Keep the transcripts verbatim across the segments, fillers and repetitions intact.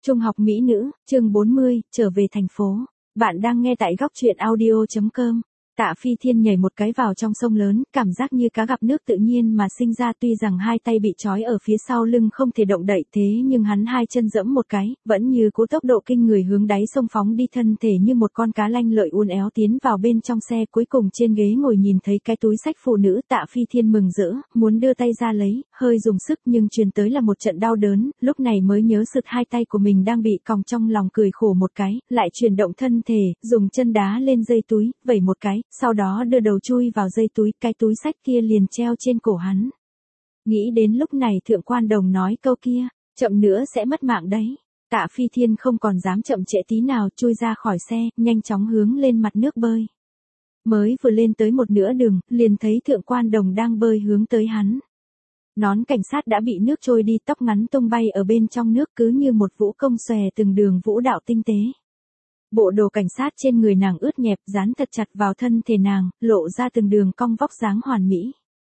Trung học mỹ nữ, chương bốn mươi, trở về thành phố. Bạn đang nghe tại góc truyện audio chấm com. Tạ Phi Thiên nhảy một cái vào trong sông lớn, cảm giác như cá gặp nước tự nhiên mà sinh ra, tuy rằng hai tay bị trói ở phía sau lưng không thể động đậy, thế nhưng hắn hai chân giẫm một cái, vẫn như cố tốc độ kinh người hướng đáy sông phóng đi, thân thể như một con cá lanh lợi uốn éo tiến vào bên trong xe. Cuối cùng trên ghế ngồi nhìn thấy cái túi xách phụ nữ, Tạ Phi Thiên mừng rỡ, muốn đưa tay ra lấy, hơi dùng sức nhưng truyền tới là một trận đau đớn, lúc này mới nhớ sượt hai tay của mình đang bị còng, trong lòng cười khổ một cái, lại chuyển động thân thể, dùng chân đá lên dây túi, vẩy một cái, sau đó đưa đầu chui vào dây túi, cái túi xách kia liền treo trên cổ hắn. Nghĩ đến lúc này Thượng Quan Đồng nói câu kia, chậm nữa sẽ mất mạng đấy. Tạ Phi Thiên không còn dám chậm trễ tí nào, chui ra khỏi xe, nhanh chóng hướng lên mặt nước bơi. Mới vừa lên tới một nửa đường, liền thấy Thượng Quan Đồng đang bơi hướng tới hắn. Nón cảnh sát đã bị nước trôi đi, tóc ngắn tung bay ở bên trong nước, cứ như một vũ công xòe từng đường vũ đạo tinh tế. Bộ đồ cảnh sát trên người nàng ướt nhẹp, dán thật chặt vào thân thể nàng, lộ ra từng đường cong vóc dáng hoàn mỹ.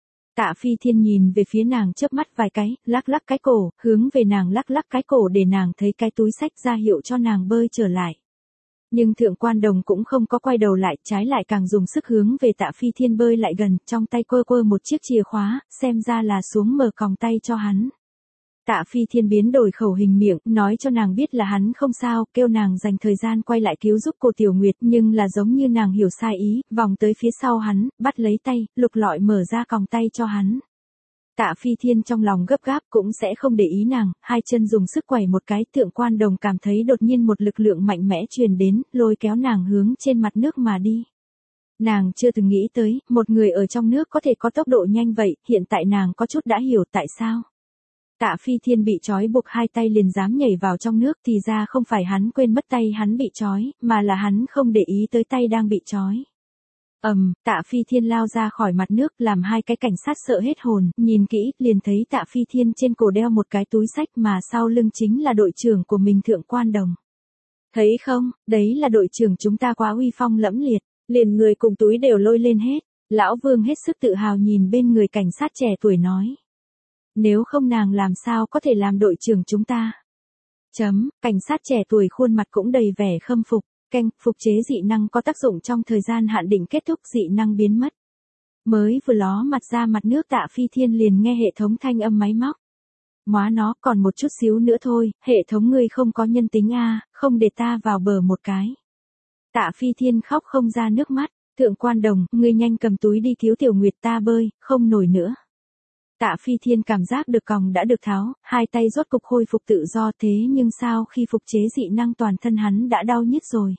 Tạ Phi Thiên nhìn về phía nàng chớp mắt vài cái, lắc lắc cái cổ, hướng về nàng lắc lắc cái cổ để nàng thấy cái túi xách, ra hiệu cho nàng bơi trở lại. Nhưng Thượng Quan Đồng cũng không có quay đầu lại, trái lại càng dùng sức hướng về Tạ Phi Thiên bơi lại gần, trong tay quơ quơ một chiếc chìa khóa, xem ra là xuống mở còng tay cho hắn. Tạ Phi Thiên biến đổi khẩu hình miệng, nói cho nàng biết là hắn không sao, kêu nàng dành thời gian quay lại cứu giúp cô Tiểu Nguyệt, nhưng là giống như nàng hiểu sai ý, vòng tới phía sau hắn, bắt lấy tay, lục lọi mở ra còng tay cho hắn. Tạ Phi Thiên trong lòng gấp gáp cũng sẽ không để ý nàng, hai chân dùng sức quẩy một cái, Thượng Quan Đồng cảm thấy đột nhiên một lực lượng mạnh mẽ truyền đến, lôi kéo nàng hướng trên mặt nước mà đi. Nàng chưa từng nghĩ tới, một người ở trong nước có thể có tốc độ nhanh vậy, hiện tại nàng có chút đã hiểu tại sao. Tạ Phi Thiên bị trói buộc hai tay liền dám nhảy vào trong nước, thì ra không phải hắn quên mất tay hắn bị trói, mà là hắn không để ý tới tay đang bị trói. Ầm, um, Tạ Phi Thiên lao ra khỏi mặt nước, làm hai cái cảnh sát sợ hết hồn, nhìn kỹ, liền thấy Tạ Phi Thiên trên cổ đeo một cái túi xách mà sau lưng chính là đội trưởng của mình Thượng Quan Đồng. Thấy không, đấy là đội trưởng chúng ta, quá uy phong lẫm liệt, liền người cùng túi đều lôi lên hết. Lão Vương hết sức tự hào nhìn bên người cảnh sát trẻ tuổi nói. Nếu không nàng làm sao có thể làm đội trưởng chúng ta. Chấm, cảnh sát trẻ tuổi khuôn mặt cũng đầy vẻ khâm phục. Canh, phục chế dị năng có tác dụng trong thời gian hạn định kết thúc, dị năng biến mất. Mới vừa ló mặt ra mặt nước, Tạ Phi Thiên liền nghe hệ thống thanh âm máy móc. Móa nó, còn một chút xíu nữa thôi, hệ thống ngươi không có nhân tính a, không để ta vào bờ một cái. Tạ Phi Thiên khóc không ra nước mắt, Thượng Quan Đồng, ngươi nhanh cầm túi đi cứu Tiểu Nguyệt, ta bơi, không nổi nữa. Tạ Phi Thiên cảm giác được còng đã được tháo, hai tay rốt cục khôi phục tự do, thế nhưng sao khi phục chế dị năng toàn thân hắn đã đau nhức rồi.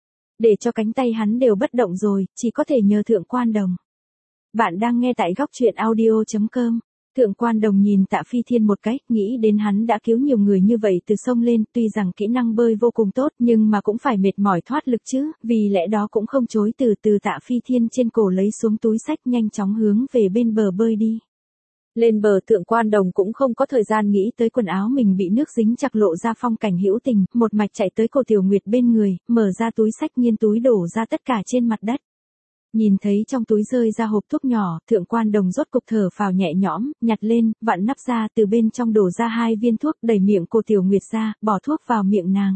Để cho cánh tay hắn đều bất động rồi, chỉ có thể nhờ Thượng Quan Đồng. Bạn đang nghe tại góc truyện audio chấm com. Thượng Quan Đồng nhìn Tạ Phi Thiên một cái, nghĩ đến hắn đã cứu nhiều người như vậy từ sông lên, tuy rằng kỹ năng bơi vô cùng tốt nhưng mà cũng phải mệt mỏi thoát lực chứ, vì lẽ đó cũng không chối từ từ Tạ Phi Thiên trên cổ lấy xuống túi xách, nhanh chóng hướng về bên bờ bơi đi. Lên bờ Thượng Quan Đồng cũng không có thời gian nghĩ tới quần áo mình bị nước dính chặt, lộ ra phong cảnh hữu tình, một mạch chạy tới cô Tiểu Nguyệt bên người, mở ra túi xách, nghiên túi đổ ra tất cả trên mặt đất. Nhìn thấy trong túi rơi ra hộp thuốc nhỏ, Thượng Quan Đồng rốt cục thở phào nhẹ nhõm, nhặt lên, vặn nắp ra, từ bên trong đổ ra hai viên thuốc, đẩy miệng cô Tiểu Nguyệt ra, bỏ thuốc vào miệng nàng.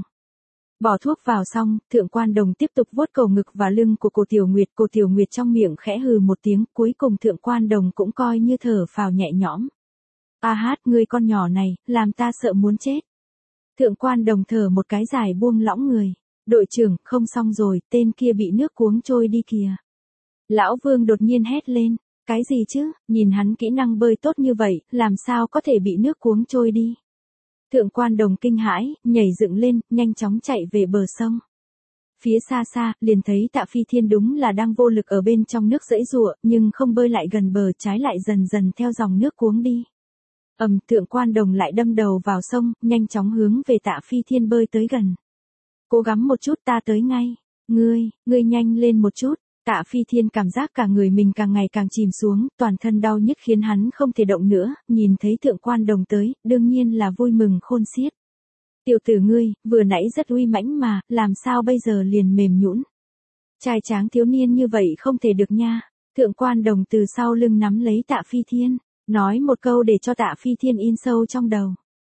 Bỏ thuốc vào xong, Thượng Quan Đồng tiếp tục vuốt cầu ngực và lưng của cô Tiểu Nguyệt, cô Tiểu Nguyệt trong miệng khẽ hừ một tiếng, cuối cùng Thượng Quan Đồng cũng coi như thở phào nhẹ nhõm. A hát, ngươi con nhỏ này, làm ta sợ muốn chết. Thượng Quan Đồng thở một cái dài buông lỏng người. Đội trưởng, không xong rồi, tên kia bị nước cuống trôi đi kìa. Lão Vương đột nhiên hét lên, cái gì chứ, nhìn hắn kỹ năng bơi tốt như vậy, làm sao có thể bị nước cuống trôi đi. Thượng Quan Đồng kinh hãi, nhảy dựng lên, nhanh chóng chạy về bờ sông. Phía xa xa, liền thấy Tạ Phi Thiên đúng là đang vô lực ở bên trong nước giãy giụa, nhưng không bơi lại gần bờ, trái lại dần dần theo dòng nước cuống đi. Ầm, um, Thượng Quan Đồng lại đâm đầu vào sông, nhanh chóng hướng về Tạ Phi Thiên bơi tới gần. Cố gắng một chút, ta tới ngay. Ngươi, ngươi nhanh lên một chút. Tạ Phi Thiên cảm giác cả người mình càng ngày càng chìm xuống, toàn thân đau nhức khiến hắn không thể động nữa, nhìn thấy Thượng Quan Đồng tới, đương nhiên là vui mừng khôn xiết. Tiểu tử ngươi, vừa nãy rất uy mãnh mà, làm sao bây giờ liền mềm nhũn? Trai tráng thiếu niên như vậy không thể được nha. Thượng Quan Đồng từ sau lưng nắm lấy Tạ Phi Thiên, nói một câu để cho Tạ Phi Thiên in sâu trong đầu.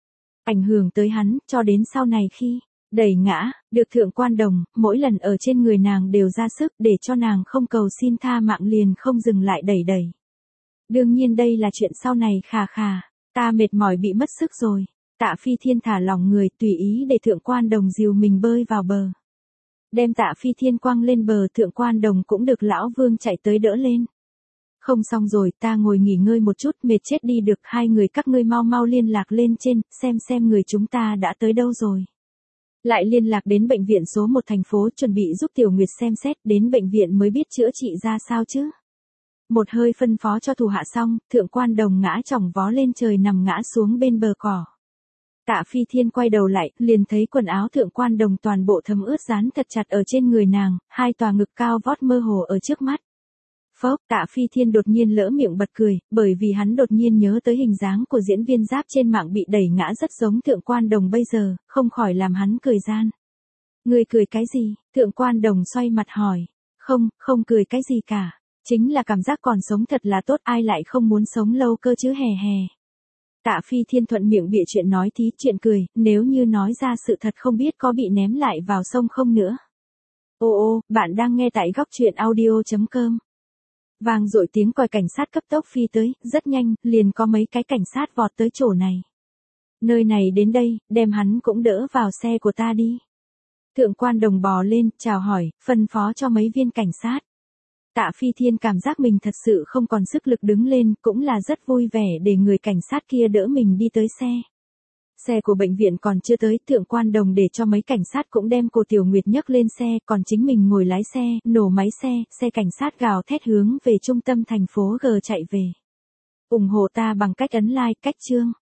ảnh hưởng tới hắn, cho đến sau này khi đẩy ngã, được thượng quan đồng, mỗi lần ở trên người nàng đều ra sức để cho nàng không cầu xin tha mạng liền không dừng lại đẩy đẩy. Đương nhiên đây là chuyện sau này khà khà, ta mệt mỏi bị mất sức rồi. Tạ Phi Thiên thả lỏng người tùy ý để thượng quan đồng dìu mình bơi vào bờ. Đem Tạ Phi Thiên quăng lên bờ, thượng quan đồng cũng được lão vương chạy tới đỡ lên. Không xong rồi, ta ngồi nghỉ ngơi một chút, mệt chết đi được, hai người các ngươi mau mau liên lạc lên trên, xem xem người chúng ta đã tới đâu rồi. Lại liên lạc đến bệnh viện số một thành phố chuẩn bị giúp Tiểu Nguyệt xem xét, đến bệnh viện mới biết chữa trị ra sao chứ. Một hơi phân phó cho thủ hạ xong, thượng quan đồng ngã chỏng vó lên trời nằm ngã xuống bên bờ cỏ. Tạ Phi Thiên quay đầu lại, liền thấy quần áo thượng quan đồng toàn bộ thấm ướt dán thật chặt ở trên người nàng, hai tòa ngực cao vót mơ hồ ở trước mắt. Phốc, Tạ Phi Thiên đột nhiên lỡ miệng bật cười, bởi vì hắn đột nhiên nhớ tới hình dáng của diễn viên giáp trên mạng bị đẩy ngã rất giống thượng quan đồng bây giờ, không khỏi làm hắn cười gian. Người cười cái gì? Thượng quan đồng xoay mặt hỏi. Không, không cười cái gì cả. Chính là cảm giác còn sống thật là tốt, ai lại không muốn sống lâu cơ chứ hè hè. Tạ Phi Thiên thuận miệng bịa chuyện nói tí chuyện cười, nếu như nói ra sự thật không biết có bị ném lại vào sông không nữa. Ô ô, bạn đang nghe tại góc truyện audio chấm com. Vang dội tiếng còi cảnh sát cấp tốc phi tới, rất nhanh, liền có mấy cái cảnh sát vọt tới chỗ này. Nơi này đến đây, đem hắn cũng đỡ vào xe của ta đi. Thượng quan đồng bò lên, chào hỏi, phân phó cho mấy viên cảnh sát. Tạ Phi Thiên cảm giác mình thật sự không còn sức lực đứng lên, cũng là rất vui vẻ để người cảnh sát kia đỡ mình đi tới xe. Xe của bệnh viện còn chưa tới, thượng quan đồng để cho mấy cảnh sát cũng đem cô Tiểu Nguyệt nhấc lên xe, còn chính mình ngồi lái xe, nổ máy xe, xe cảnh sát gào thét hướng về trung tâm thành phố G chạy về. Ủng hộ ta bằng cách ấn like, cách chương.